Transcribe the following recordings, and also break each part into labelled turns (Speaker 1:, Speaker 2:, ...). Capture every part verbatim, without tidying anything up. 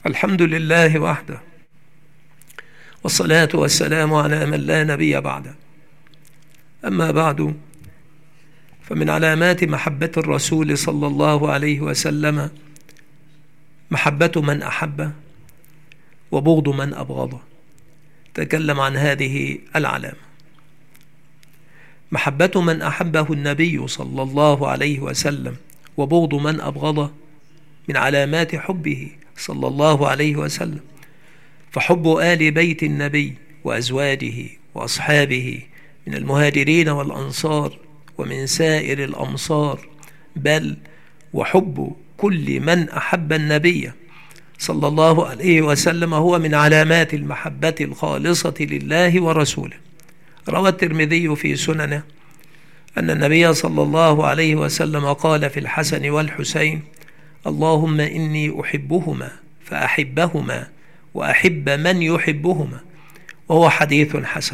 Speaker 1: الحمد لله وحده، والصلاة والسلام على من لا نبي بعده. أما بعد، فمن علامات محبة الرسول صلى الله عليه وسلم محبة من أحبه وبغض من أبغضه. تكلم عن هذه العلامة. محبة من أحبه النبي صلى الله عليه وسلم وبغض من أبغضه من علامات حبه صلى الله عليه وسلم. فحب آل بيت النبي وأزواجه وأصحابه من المهاجرين والأنصار ومن سائر الأمصار، بل وحب كل من أحب النبي صلى الله عليه وسلم هو من علامات المحبة الخالصة لله ورسوله. روى الترمذي في سننه أن النبي صلى الله عليه وسلم قال في الحسن والحسين: اللهم إني أحبهما فأحبهما وأحب من يحبهما، وهو حديث حسن.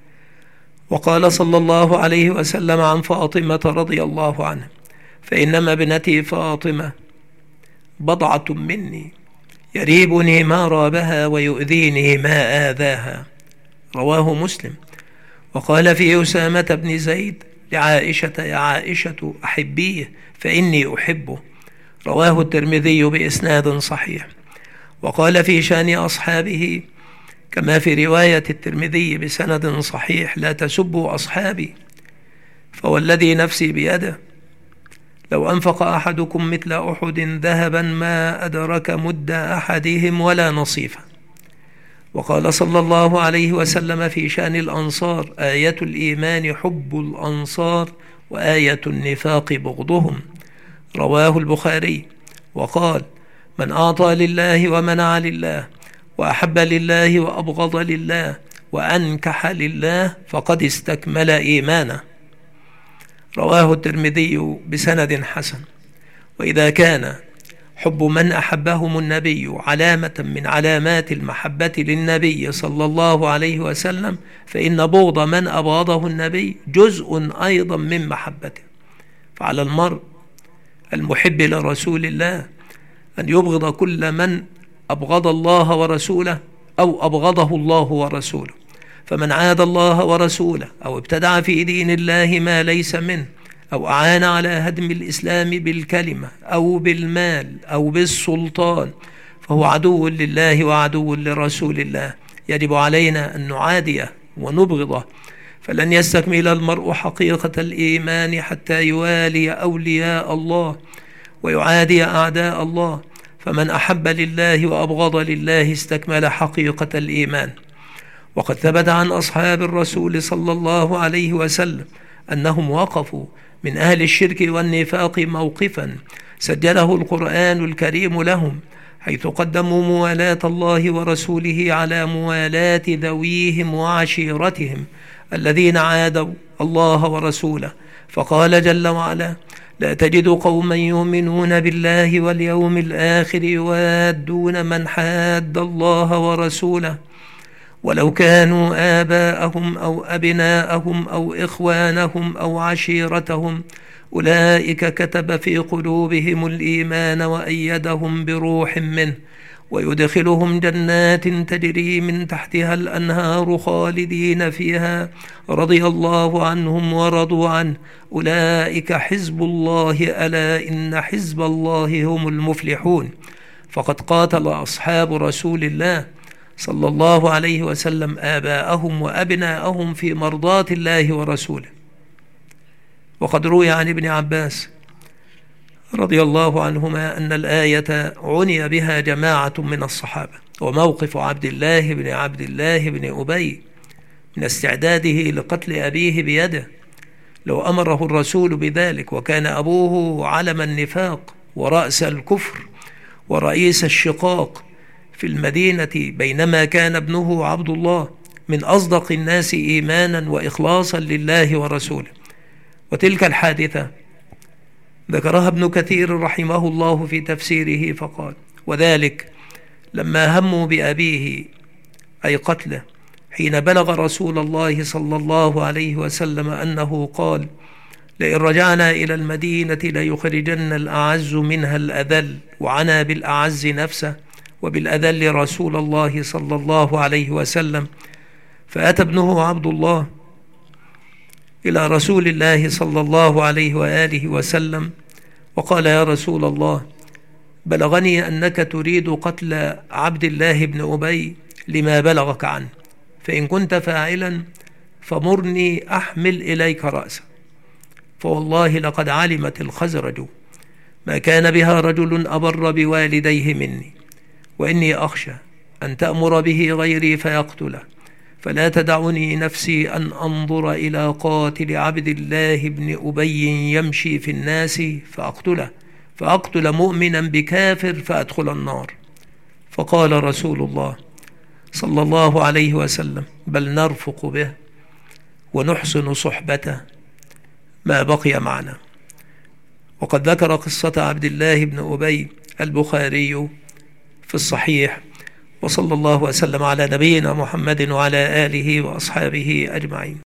Speaker 1: وقال صلى الله عليه وسلم عن فاطمة رضي الله عنها: فإنما ابنتي فاطمة بضعة مني يريبني ما رابها ويؤذيني ما آذاها، رواه مسلم. وقال في أسامة بن زيد لعائشة: يا عائشة أحبيه فإني أحبه، رواه الترمذي بإسناد صحيح. وقال في شأن أصحابه كما في رواية الترمذي بسند صحيح: لا تسبوا أصحابي فوالذي نفسي بيده لو أنفق أحدكم مثل أحد ذهبا ما أدرك مد أحدهم ولا نصيفا. وقال صلى الله عليه وسلم في شأن الأنصار: آية الإيمان حب الأنصار وآية النفاق بغضهم، رواه البخاري. وقال: من أعطى لله ومنع لله وأحب لله وأبغض لله وأنكح لله فقد استكمل إيمانه، رواه الترمذي بسند حسن. وإذا كان حب من أحبهم النبي علامة من علامات المحبة للنبي صلى الله عليه وسلم، فإن بغض من أبغضه النبي جزء أيضا من محبته. فعلى المرء المحب لرسول الله أن يبغض كل من أبغض الله ورسوله أو أبغضه الله ورسوله. فمن عاد الله ورسوله أو ابتدع في دين الله ما ليس منه أو أعان على هدم الإسلام بالكلمة أو بالمال أو بالسلطان فهو عدو لله وعدو لرسول الله. يجب علينا أن نعاديه ونبغضه، فلن يستكمل المرء حقيقة الإيمان حتى يوالي أولياء الله ويعادي أعداء الله. فمن أحب لله وأبغض لله استكمل حقيقة الإيمان. وقد ثبت عن أصحاب الرسول صلى الله عليه وسلم أنهم وقفوا من أهل الشرك والنفاق موقفا سجله القرآن الكريم لهم، حيث قدموا موالاة الله ورسوله على موالاة ذويهم وعشيرتهم الذين عادوا الله ورسوله. فقال جل وعلا: لا تجد قوما يؤمنون بالله واليوم الآخر يوادون من حاد الله ورسوله ولو كانوا آباءهم أو أبناءهم أو إخوانهم أو عشيرتهم أولئك كتب في قلوبهم الإيمان وأيدهم بروح منه ويدخلهم جنات تجري من تحتها الأنهار خالدين فيها رضي الله عنهم ورضوا عنه أولئك حزب الله ألا إن حزب الله هم المفلحون. فقد قاتل أصحاب رسول الله صلى الله عليه وسلم آباءهم وأبناءهم في مرضاة الله ورسوله. وقد روي عن ابن عباس رضي الله عنهما أن الآية عني بها جماعة من الصحابة. وموقف عبد الله بن عبد الله بن أبي من استعداده لقتل أبيه بيده لو أمره الرسول بذلك، وكان أبوه علم النفاق ورأس الكفر ورئيس الشقاق في المدينة، بينما كان ابنه عبد الله من أصدق الناس إيمانا وإخلاصا لله ورسوله. وتلك الحادثة ذكرها ابن كثير رحمه الله في تفسيره فقال: وذلك لما هموا بأبيه أي قتله حين بلغ رسول الله صلى الله عليه وسلم أنه قال: لئن رجعنا إلى المدينة ليخرجن الأعز منها الأذل، وعنا بالأعز نفسه وبالأذل رسول الله صلى الله عليه وسلم. فأتى ابنه عبد الله إلى رسول الله صلى الله عليه وآله وسلم وقال: يا رسول الله، بلغني أنك تريد قتل عبد الله بن أبي لما بلغك عنه، فإن كنت فاعلا فمرني أحمل إليك رأسه، فوالله لقد علمت الخزرج ما كان بها رجل أبر بوالديه مني، وإني أخشى أن تأمر به غيري فيقتله، فلا تدعني نفسي أن أنظر إلى قاتل عبد الله بن أبي يمشي في الناس فأقتله، فأقتل مؤمنا بكافر فأدخل النار. فقال رسول الله صلى الله عليه وسلم: بل نرفق به ونحسن صحبته ما بقي معنا. وقد ذكر قصة عبد الله بن أبي البخاري في الصحيح. وصلى الله وسلم على نبينا محمد وعلى آله وأصحابه أجمعين.